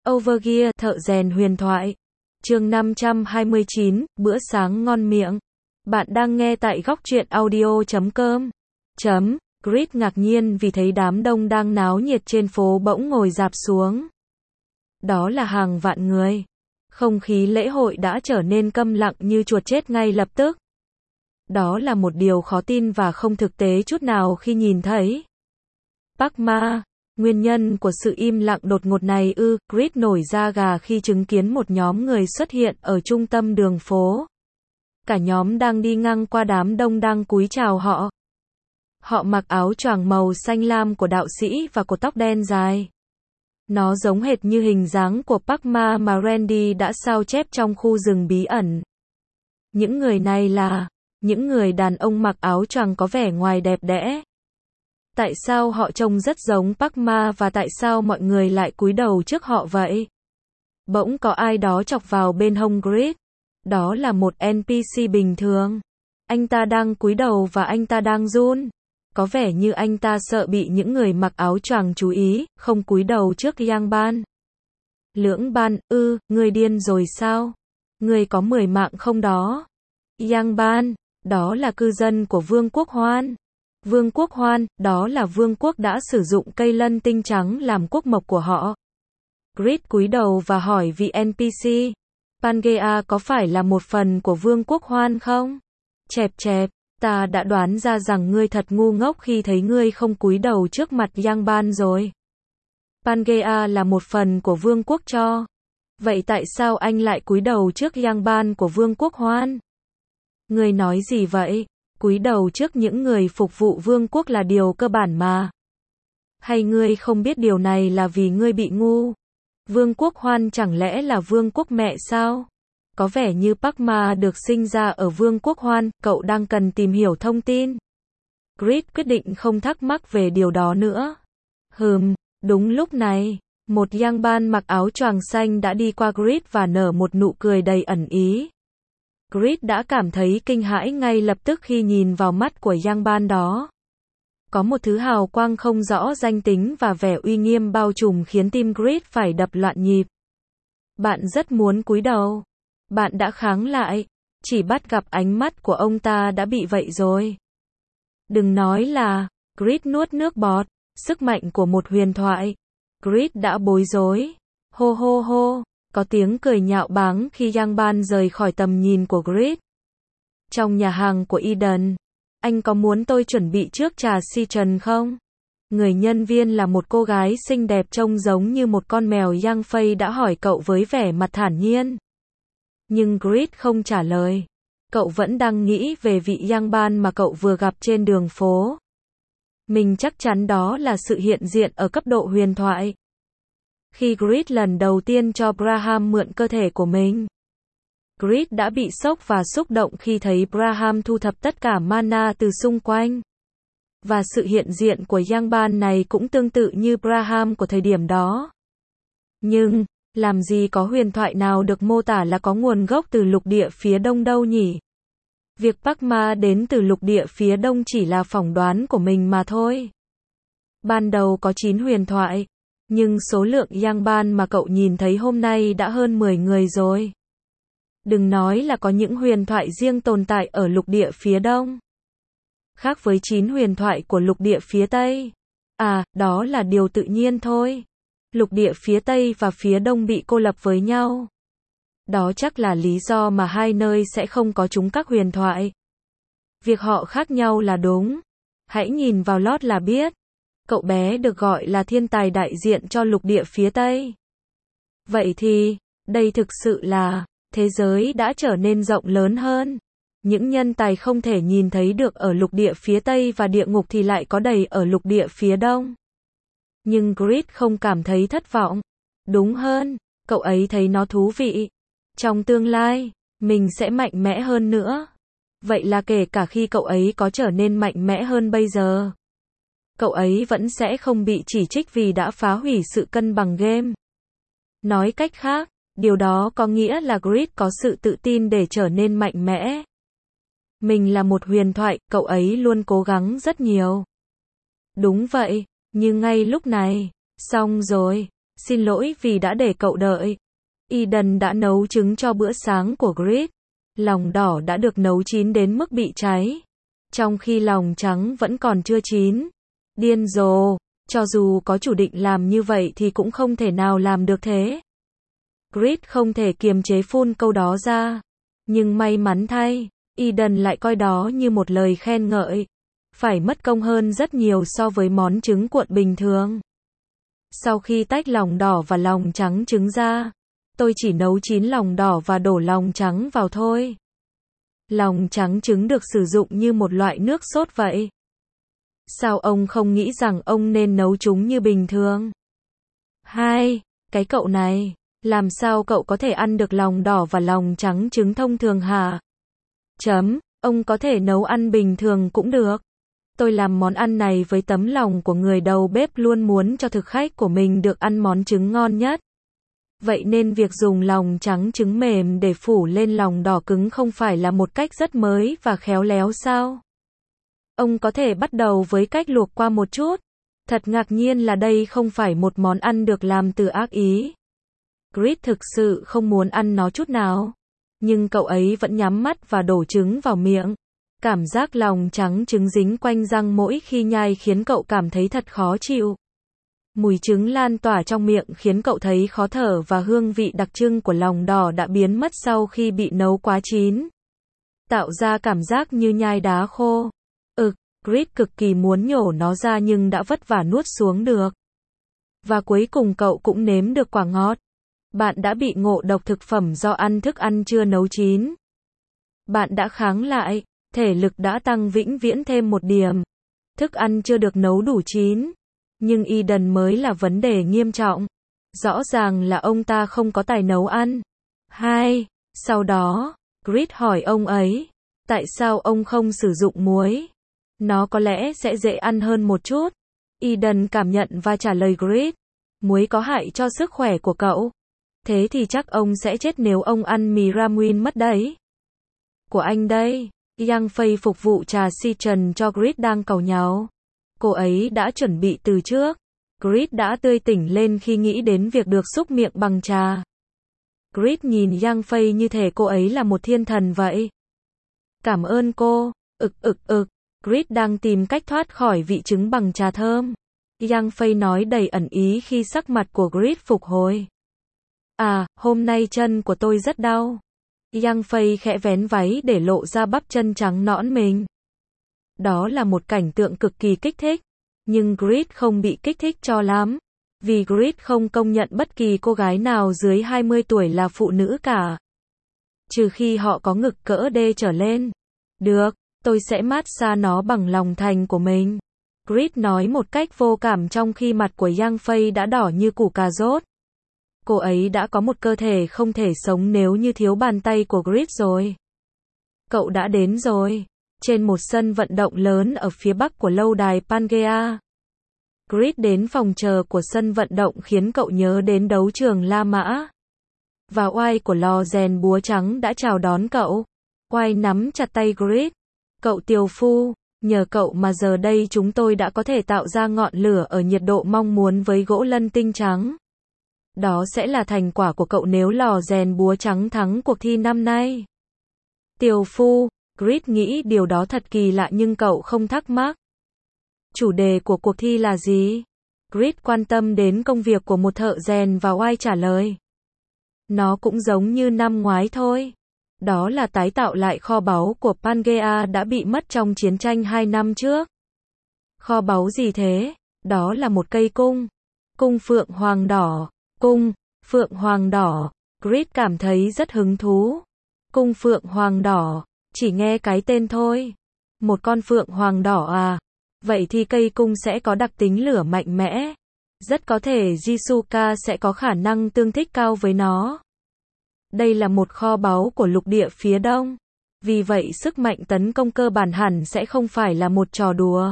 Overgear, thợ rèn huyền thoại. Chương 529, bữa sáng ngon miệng. Bạn đang nghe tại góc truyện audio.com. Grid ngạc nhiên vì thấy đám đông đang náo nhiệt trên phố bỗng ngồi rạp xuống. Đó là hàng vạn người. Không khí lễ hội đã trở nên câm lặng như chuột chết ngay lập tức. Đó là một điều khó tin và không thực tế chút nào khi nhìn thấy. Park Ma. Nguyên nhân của sự im lặng đột ngột này Grid nổi da gà khi chứng kiến một nhóm người xuất hiện ở trung tâm đường phố. Cả nhóm đang đi ngang qua đám đông đang cúi chào họ. Họ mặc áo choàng màu xanh lam của đạo sĩ và cột tóc đen dài. Nó giống hệt như hình dáng của Park Ma mà Randy đã sao chép trong khu rừng bí ẩn. Những người này là những người đàn ông mặc áo choàng có vẻ ngoài đẹp đẽ. Tại sao họ trông rất giống Park Ma và tại sao mọi người lại cúi đầu trước họ vậy? Bỗng có ai đó chọc vào bên hông Grid. Đó là một NPC bình thường. Anh ta đang cúi đầu và anh ta đang run. Có vẻ như anh ta sợ bị những người mặc áo choàng chú ý, không cúi đầu trước Yang Ban. Lưỡng Ban, ngươi điên rồi sao? Ngươi có 10 mạng không đó? Yang Ban, đó là cư dân của Vương quốc Hoan. Vương quốc Hoan, đó là vương quốc đã sử dụng cây lân tinh trắng làm quốc mộc của họ. Grid cúi đầu và hỏi vị NPC. Pangea có phải là một phần của vương quốc Hoan không? Chẹp chẹp, ta đã đoán ra rằng ngươi thật ngu ngốc khi thấy ngươi không cúi đầu trước mặt Yang Ban rồi. Pangea là một phần của vương quốc Cho. Vậy tại sao anh lại cúi đầu trước Yang Ban của vương quốc Hoan? Ngươi nói gì vậy? Cúi đầu trước những người phục vụ vương quốc là điều cơ bản mà. Hay ngươi không biết điều này là vì ngươi bị ngu? Vương quốc Hoan chẳng lẽ là vương quốc mẹ sao? Có vẻ như Park Ma được sinh ra ở vương quốc Hoan, cậu đang cần tìm hiểu thông tin. Grid quyết định không thắc mắc về điều đó nữa. Đúng lúc này, một Yang Ban mặc áo choàng xanh đã đi qua Grid và nở một nụ cười đầy ẩn ý. Grid đã cảm thấy kinh hãi ngay lập tức khi nhìn vào mắt của Yang Ban đó. Có một thứ hào quang không rõ danh tính và vẻ uy nghiêm bao trùm khiến tim Grid phải đập loạn nhịp. Bạn rất muốn cúi đầu. Bạn đã kháng lại. Chỉ bắt gặp ánh mắt của ông ta đã bị vậy rồi. Đừng nói là, Grid nuốt nước bọt, sức mạnh của một huyền thoại. Grid đã bối rối. Hô hô hô. Có tiếng cười nhạo báng khi Yang Ban rời khỏi tầm nhìn của Grid. Trong nhà hàng của Eden, anh có muốn tôi chuẩn bị trước trà citron không? Người nhân viên là một cô gái xinh đẹp trông giống như một con mèo Yang Fei đã hỏi cậu với vẻ mặt thản nhiên. Nhưng Grid không trả lời. Cậu vẫn đang nghĩ về vị Yang Ban mà cậu vừa gặp trên đường phố. Mình chắc chắn đó là sự hiện diện ở cấp độ huyền thoại. Khi Grid lần đầu tiên cho Braham mượn cơ thể của mình, Grid đã bị sốc và xúc động khi thấy Braham thu thập tất cả mana từ xung quanh. Và sự hiện diện của Yang Ban này cũng tương tự như Braham của thời điểm đó. Nhưng, làm gì có huyền thoại nào được mô tả là có nguồn gốc từ lục địa phía đông đâu nhỉ? Việc Park Ma đến từ lục địa phía đông chỉ là phỏng đoán của mình mà thôi. Ban đầu có 9 huyền thoại. Nhưng số lượng Yang Ban mà cậu nhìn thấy hôm nay đã hơn 10 người rồi. Đừng nói là có những huyền thoại riêng tồn tại ở lục địa phía đông. Khác với 9 huyền thoại của lục địa phía tây. Đó là điều tự nhiên thôi. Lục địa phía tây và phía đông bị cô lập với nhau. Đó chắc là lý do mà hai nơi sẽ không có chúng các huyền thoại. Việc họ khác nhau là đúng. Hãy nhìn vào lót là biết. Cậu bé được gọi là thiên tài đại diện cho lục địa phía Tây. Vậy thì, đây thực sự là, thế giới đã trở nên rộng lớn hơn. Những nhân tài không thể nhìn thấy được ở lục địa phía Tây và địa ngục thì lại có đầy ở lục địa phía Đông. Nhưng Grid không cảm thấy thất vọng. Đúng hơn, cậu ấy thấy nó thú vị. Trong tương lai, mình sẽ mạnh mẽ hơn nữa. Vậy là kể cả khi cậu ấy có trở nên mạnh mẽ hơn bây giờ, cậu ấy vẫn sẽ không bị chỉ trích vì đã phá hủy sự cân bằng game. Nói cách khác, điều đó có nghĩa là Grid có sự tự tin để trở nên mạnh mẽ. Mình là một huyền thoại, cậu ấy luôn cố gắng rất nhiều. Đúng vậy, nhưng ngay lúc này, xong rồi, Xin lỗi vì đã để cậu đợi. Eden đã nấu trứng cho bữa sáng của Grit. Lòng đỏ đã được nấu chín đến mức bị cháy, trong khi lòng trắng vẫn còn chưa chín. Điên rồ, cho dù có chủ định làm như vậy thì cũng không thể nào làm được thế. Grit không thể kiềm chế phun câu đó ra. Nhưng may mắn thay, Eden lại coi đó như một lời khen ngợi. Phải mất công hơn rất nhiều so với món trứng cuộn bình thường. Sau khi tách lòng đỏ và lòng trắng trứng ra, tôi chỉ nấu chín lòng đỏ và đổ lòng trắng vào thôi. Lòng trắng trứng được sử dụng như một loại nước sốt vậy. Sao ông không nghĩ rằng ông nên nấu chúng như bình thường? Cái cậu này, làm sao cậu có thể ăn được lòng đỏ và lòng trắng trứng thông thường hả? Ông có thể nấu ăn bình thường cũng được. Tôi làm món ăn này với tấm lòng của người đầu bếp luôn muốn cho thực khách của mình được ăn món trứng ngon nhất. Vậy nên việc dùng lòng trắng trứng mềm để phủ lên lòng đỏ cứng không phải là một cách rất mới và khéo léo sao? Ông có thể bắt đầu với cách luộc qua một chút. Thật ngạc nhiên là đây không phải một món ăn được làm từ ác ý. Grit thực sự không muốn ăn nó chút nào. Nhưng cậu ấy vẫn nhắm mắt và đổ trứng vào miệng. Cảm giác lòng trắng trứng dính quanh răng mỗi khi nhai khiến cậu cảm thấy thật khó chịu. Mùi trứng lan tỏa trong miệng khiến cậu thấy khó thở và hương vị đặc trưng của lòng đỏ đã biến mất sau khi bị nấu quá chín. Tạo ra cảm giác như nhai đá khô. Grit cực kỳ muốn nhổ nó ra nhưng đã vất vả nuốt xuống được. Và cuối cùng cậu cũng nếm được quả ngọt. Bạn đã bị ngộ độc thực phẩm do ăn thức ăn chưa nấu chín. Bạn đã kháng lại, thể lực đã tăng vĩnh viễn thêm một điểm. Thức ăn chưa được nấu đủ chín. Nhưng Eden mới là vấn đề nghiêm trọng. Rõ ràng là ông ta không có tài nấu ăn. Sau đó, Grit hỏi ông ấy, tại sao ông không sử dụng muối? Nó có lẽ sẽ dễ ăn hơn một chút. Eden cảm nhận và trả lời Grit, muối có hại cho sức khỏe của cậu. Thế thì chắc ông sẽ chết nếu ông ăn mì ramen mất đấy. Của anh đây. Yang Fei phục vụ trà citron cho Grit đang càu nhàu. Cô ấy đã chuẩn bị từ trước. Grit đã tươi tỉnh lên khi nghĩ đến việc được xúc miệng bằng trà. Grit nhìn Yang Fei như thể cô ấy là một thiên thần vậy. Cảm ơn cô. Grit đang tìm cách thoát khỏi vị trứng bằng trà thơm. Yang Fei nói đầy ẩn ý khi sắc mặt của Grit phục hồi. Hôm nay chân của tôi rất đau. Yang Fei khẽ vén váy để lộ ra bắp chân trắng nõn mình. Đó là một cảnh tượng cực kỳ kích thích. Nhưng Grit không bị kích thích cho lắm. Vì Grit không công nhận bất kỳ cô gái nào dưới 20 tuổi là phụ nữ cả. Trừ khi họ có ngực cỡ D trở lên. Được, tôi sẽ massage nó bằng lòng thành của mình. Grit nói một cách vô cảm trong khi mặt của Yang Fei đã đỏ như củ cà rốt. Cô ấy đã có một cơ thể không thể sống nếu như thiếu bàn tay của Grit rồi. Cậu đã đến rồi. Trên một sân vận động lớn ở phía bắc của lâu đài Pangea. Grit đến phòng chờ của sân vận động khiến cậu nhớ đến đấu trường La Mã. Và oai của lò rèn búa trắng đã chào đón cậu. Oai nắm chặt tay Grit. Cậu tiều phu, nhờ cậu mà giờ đây chúng tôi đã có thể tạo ra ngọn lửa ở nhiệt độ mong muốn với gỗ lân tinh trắng. Đó sẽ là thành quả của cậu nếu lò rèn búa trắng thắng cuộc thi năm nay. Tiều phu, Grit nghĩ điều đó thật kỳ lạ nhưng cậu không thắc mắc. Chủ đề của cuộc thi là gì? Grit quan tâm đến công việc của một thợ rèn và oai trả lời. Nó cũng giống như năm ngoái thôi. Đó là tái tạo lại kho báu của Pangea đã bị mất trong chiến tranh 2 năm trước. Kho báu gì thế? Đó là một cây cung. Cung phượng hoàng đỏ. Cung phượng hoàng đỏ. Grit cảm thấy rất hứng thú. Cung phượng hoàng đỏ. Chỉ nghe cái tên thôi. Một con phượng hoàng đỏ à? Vậy thì cây cung sẽ có đặc tính lửa mạnh mẽ. Rất có thể Jisuka sẽ có khả năng tương thích cao với nó. Đây là một kho báu của lục địa phía đông. Vì vậy sức mạnh tấn công cơ bản hẳn sẽ không phải là một trò đùa.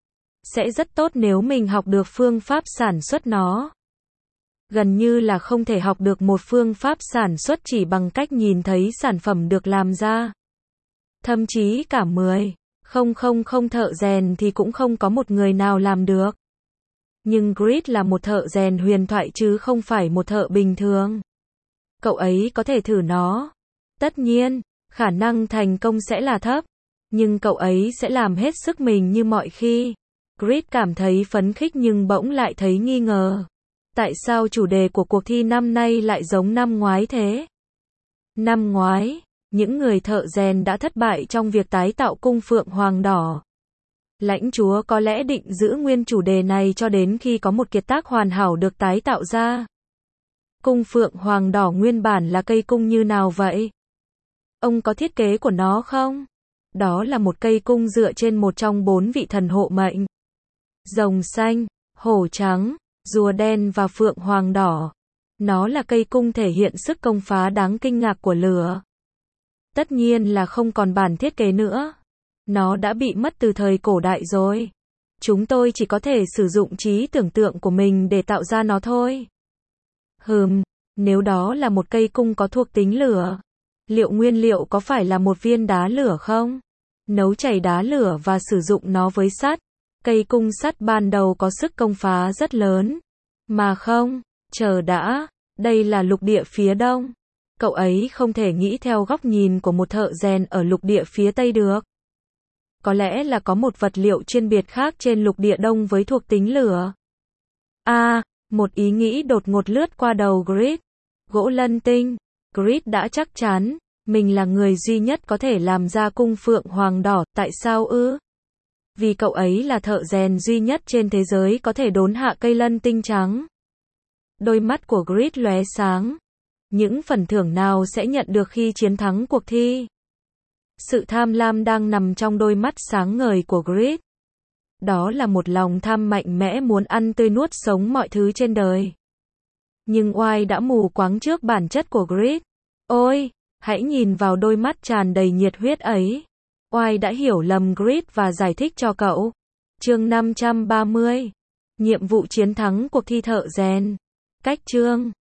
Sẽ rất tốt nếu mình học được phương pháp sản xuất nó. Gần như là không thể học được một phương pháp sản xuất chỉ bằng cách nhìn thấy sản phẩm được làm ra. Thậm chí cả 10, 000 thợ rèn thì cũng không có một người nào làm được. Nhưng Grid là một thợ rèn huyền thoại chứ không phải một thợ bình thường. Cậu ấy có thể thử nó. Tất nhiên, khả năng thành công sẽ là thấp. Nhưng cậu ấy sẽ làm hết sức mình như mọi khi. Grid cảm thấy phấn khích nhưng bỗng lại thấy nghi ngờ. Tại sao chủ đề của cuộc thi năm nay lại giống năm ngoái thế? Năm ngoái, những người thợ rèn đã thất bại trong việc tái tạo cung phượng hoàng đỏ. Lãnh chúa có lẽ định giữ nguyên chủ đề này cho đến khi có một kiệt tác hoàn hảo được tái tạo ra. Cung phượng hoàng đỏ nguyên bản là cây cung như nào vậy? Ông có thiết kế của nó không? Đó là một cây cung dựa trên một trong 4 vị thần hộ mệnh. Rồng xanh, hổ trắng, rùa đen và phượng hoàng đỏ. Nó là cây cung thể hiện sức công phá đáng kinh ngạc của lửa. Tất nhiên là không còn bản thiết kế nữa. Nó đã bị mất từ thời cổ đại rồi. Chúng tôi chỉ có thể sử dụng trí tưởng tượng của mình để tạo ra nó thôi. Nếu đó là một cây cung có thuộc tính lửa, liệu nguyên liệu có phải là một viên đá lửa không? Nấu chảy đá lửa và sử dụng nó với sắt. Cây cung sắt ban đầu có sức công phá rất lớn. Mà không, chờ đã, đây là lục địa phía đông. Cậu ấy không thể nghĩ theo góc nhìn của một thợ rèn ở lục địa phía tây được. Có lẽ là có một vật liệu chuyên biệt khác trên lục địa đông với thuộc tính lửa. Một ý nghĩ đột ngột lướt qua đầu Grid. Gỗ lân tinh. Grid đã chắc chắn, mình là người duy nhất có thể làm ra cung phượng hoàng đỏ. Tại sao ư? Vì cậu ấy là thợ rèn duy nhất trên thế giới có thể đốn hạ cây lân tinh trắng. Đôi mắt của Grid lóe sáng. Những phần thưởng nào sẽ nhận được khi chiến thắng cuộc thi? Sự tham lam đang nằm trong đôi mắt sáng ngời của Grid. Đó là một lòng tham mạnh mẽ muốn ăn tươi nuốt sống mọi thứ trên đời. Nhưng oai đã mù quáng trước bản chất của Grid. Ôi, hãy nhìn vào đôi mắt tràn đầy nhiệt huyết ấy. Oai đã hiểu lầm Grid và giải thích cho cậu. Chương 530. Nhiệm vụ chiến thắng cuộc thi thợ rèn. Cách chương